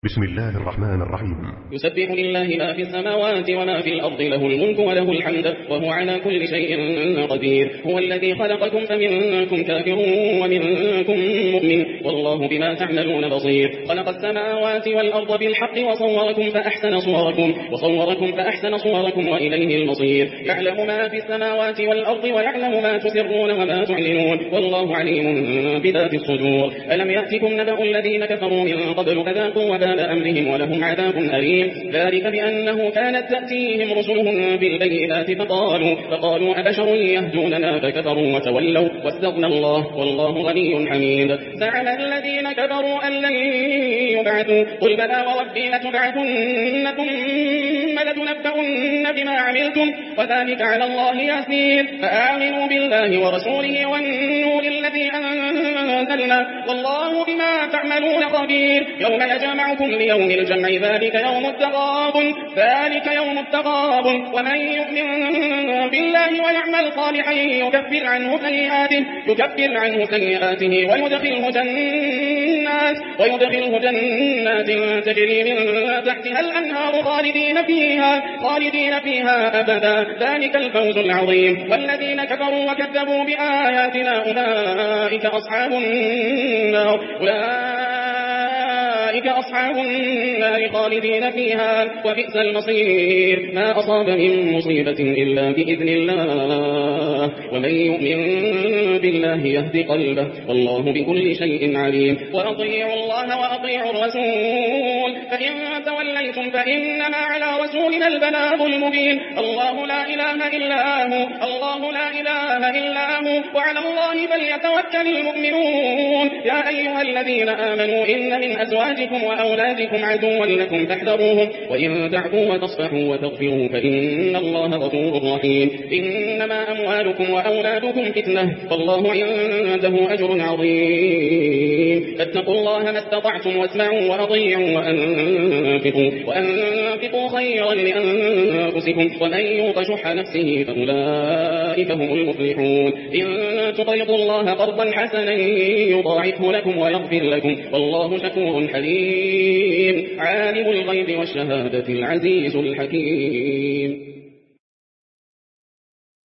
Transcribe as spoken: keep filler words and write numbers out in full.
بسم الله الرحمن الرحيم. يسبح لله ما في السماوات وما في الأرض، له الملك وله الحمد وهو على كل شيء قدير. هو الذي خلقكم فمنكم كافر ومنكم مؤمن، والله بما تعملون بصير. خلق السماوات والأرض بالحق وصوركم فأحسن صوركم وصوركم فأحسن صوركم وإليه المصير. يعلم ما في السماوات والأرض ويعلم ما تسرون وما تعلنون، والله عليم بذات الصدور. ألم يأتكم نبأ الذين كفروا من قبل فذاقوا وبال أمرهم ولهم عذاب أليم. ذلك بأنه كانت تأتيهم رسلهم بالبينات فقالوا, فقالوا أبشر يهدوننا فكفروا وتولوا واستغنى الله والله غني حميد. زعم الذين كفروا أن لن يبعثوا، قل بلى وربي لتبعثن ثم لتنبؤن بما عملتم وذلك على الله يسير. فآمنوا بالله ورسوله والنور الذي أنزلنا والله بما تعملون خبير. يوم يجمعكم ليوم الجمع ذلك يوم التغابن ذلك يوم التغابن ومن يؤمن بالله ويعمل صالحا يكفر عنه سيئاته يكفر عنه سيئاته ويدخله جنات ويدخله جنات تجري من تحتها الأنهار خالدين فيها خالدين فيها أبدا، ذلك الفوز العظيم. والذين كفروا وكذبوا بآياتنا أولئك أصحاب النار أولئك أصحاب النار خالدين فيها وبئس المصير. ما أصاب من مصيبة إلا بإذن الله، ومن يؤمن بالله يهدي قلبه والله بكل شيء عليم. وأطيعوا الله وأطيعوا الرسول، فإن توليتم فإنما على رسولنا البلاغ المبين. الله لا إله إلا هو الله لا إله إلا هو وعلى الله فليتوكل المؤمنون. يا أيها الذين آمنوا إن من أزواجكم وأولادكم عدوا لكم فاحذروهم، وإن تعفوا وتصفحوا وتغفروا فإن الله غفور رحيم. إنما أموالكم وأولادكم فتنة والله عنده أجر عظيم. فاتقوا الله ما استطعتم واسمعوا وأطيعوا وأنفقوا وأنفقوا خيرا لأنفسكم ومن يوق شح نفسه فأولئك هم المفلحون. إن تقرضوا الله قرضا حسنا يضاعفه لكم ويغفر لكم والله شكور حليم. عالم الغيب والشهادة العزيز الحكيم.